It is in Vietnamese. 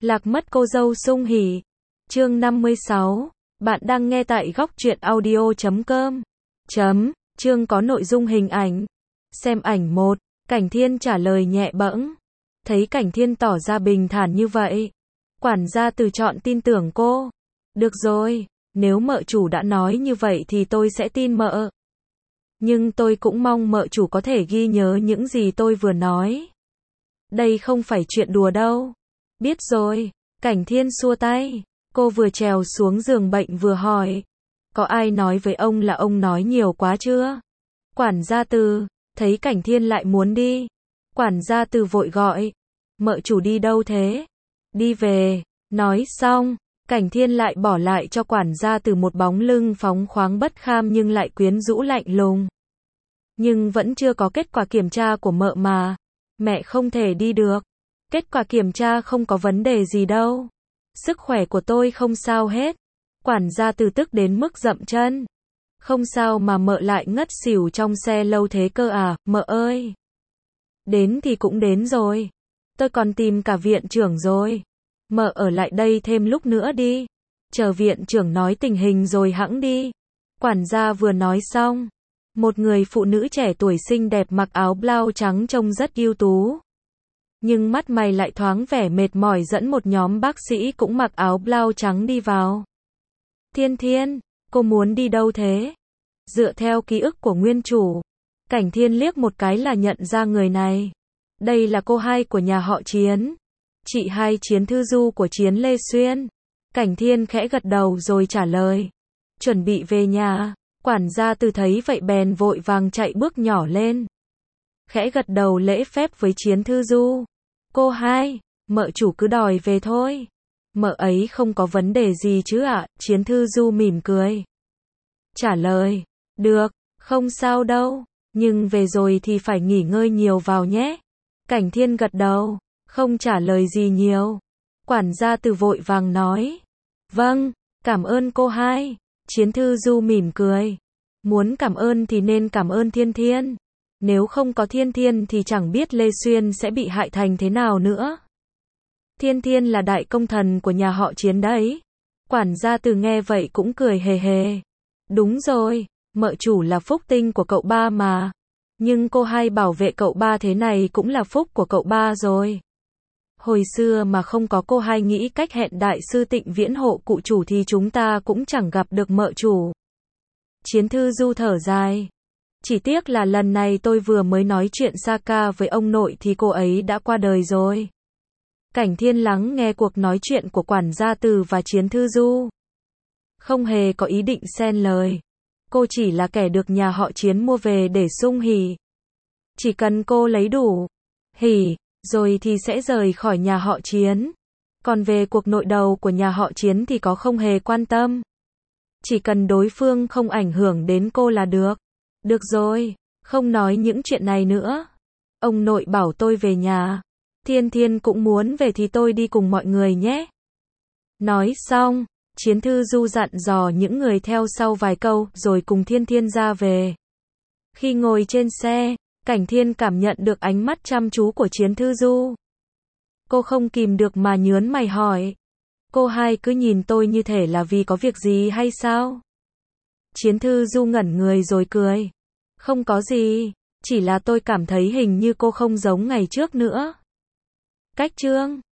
Lạc mất cô dâu sung hỉ. Chương 56. Bạn đang nghe tại góc truyện audio.com. Chương có nội dung hình ảnh. Xem ảnh 1. Cảnh Thiên trả lời nhẹ bẫng. Thấy Cảnh Thiên tỏ ra bình thản như vậy, quản gia Từ chọn tin tưởng cô. Được rồi, nếu mợ chủ đã nói như vậy thì tôi sẽ tin mợ. Nhưng tôi cũng mong mợ chủ có thể ghi nhớ những gì tôi vừa nói. Đây không phải chuyện đùa đâu. Biết rồi, Cảnh Thiên xua tay. Cô vừa trèo xuống giường bệnh vừa hỏi. Có ai nói với ông là ông nói nhiều quá chưa? Quản gia Từ, thấy Cảnh Thiên lại muốn đi. Quản gia Từ vội gọi. Mợ chủ đi đâu thế? Đi về. Nói xong, Cảnh Thiên lại bỏ lại cho quản gia Từ một bóng lưng phóng khoáng bất kham nhưng lại quyến rũ lạnh lùng. Nhưng vẫn chưa có kết quả kiểm tra của mợ mà. Mẹ không thể đi được. Kết quả kiểm tra không có vấn đề gì đâu. Sức khỏe của tôi không sao hết. Quản gia Từ tức đến mức dậm chân. Không sao mà mợ lại ngất xỉu trong xe lâu thế cơ à, mợ ơi. Đến thì cũng đến rồi. Tôi còn tìm cả viện trưởng rồi. Mợ ở lại đây thêm lúc nữa đi. Chờ viện trưởng nói tình hình rồi hẵng đi. Quản gia vừa nói xong. Một người phụ nữ trẻ tuổi xinh đẹp mặc áo blau trắng trông rất ưu tú. Nhưng mắt mày lại thoáng vẻ mệt mỏi dẫn một nhóm bác sĩ cũng mặc áo blau trắng đi vào. Thiên Thiên, cô muốn đi đâu thế? Dựa theo ký ức của nguyên chủ, Cảnh Thiên liếc một cái là nhận ra người này. Đây là cô hai của nhà họ Chiến. Chị hai Chiến Thư Du của Chiến Lê Xuyên. Cảnh Thiên khẽ gật đầu rồi trả lời. Chuẩn bị về nhà. Quản gia Từ thấy vậy bèn vội vàng chạy bước nhỏ lên. Khẽ gật đầu lễ phép với Chiến Thư Du. Cô hai, mợ chủ cứ đòi về thôi. Mợ ấy không có vấn đề gì chứ ạ? Chiến Thư Du mỉm cười. Trả lời. Được, không sao đâu. Nhưng về rồi thì phải nghỉ ngơi nhiều vào nhé. Cảnh Thiên gật đầu, không trả lời gì nhiều. Quản gia Từ vội vàng nói. Vâng, cảm ơn cô hai. Chiến Thư Du mỉm cười. Muốn cảm ơn thì nên cảm ơn Thiên Thiên. Nếu không có Thiên Thiên thì chẳng biết Lê Xuyên sẽ bị hại thành thế nào nữa. Thiên Thiên là đại công thần của nhà họ Chiến đấy. Quản gia Từ nghe vậy cũng cười hề hề. Đúng rồi, mợ chủ là phúc tinh của cậu ba mà. Nhưng cô hai bảo vệ cậu ba thế này cũng là phúc của cậu ba rồi. Hồi xưa mà không có cô hai nghĩ cách hẹn đại sư Tịnh Viễn hộ cụ chủ thì chúng ta cũng chẳng gặp được mợ chủ. Chiến Thư Du thở dài. Chỉ tiếc là lần này tôi vừa mới nói chuyện Saka với ông nội thì cô ấy đã qua đời rồi. Cảnh Thiên lắng nghe cuộc nói chuyện của quản gia Từ và Chiến Thư Du. Không hề có ý định xen lời. Cô chỉ là kẻ được nhà họ Chiến mua về để sung hỉ. Chỉ cần cô lấy đủ hỉ, rồi thì sẽ rời khỏi nhà họ Chiến. Còn về cuộc nội đầu của nhà họ Chiến thì có không hề quan tâm. Chỉ cần đối phương không ảnh hưởng đến cô là được. Được rồi, không nói những chuyện này nữa. Ông nội bảo tôi về nhà. Thiên Thiên cũng muốn về thì tôi đi cùng mọi người nhé. Nói xong, Chiến Thư Du dặn dò những người theo sau vài câu rồi cùng Thiên Thiên ra về. Khi ngồi trên xe, Cảnh Thiên cảm nhận được ánh mắt chăm chú của Chiến Thư Du. Cô không kìm được mà nhớn mày hỏi. Cô hai cứ nhìn tôi như thể là vì có việc gì hay sao? Chiến Thư Du ngẩn người rồi cười. Không có gì, chỉ là tôi cảm thấy hình như cô không giống ngày trước nữa. Cách chương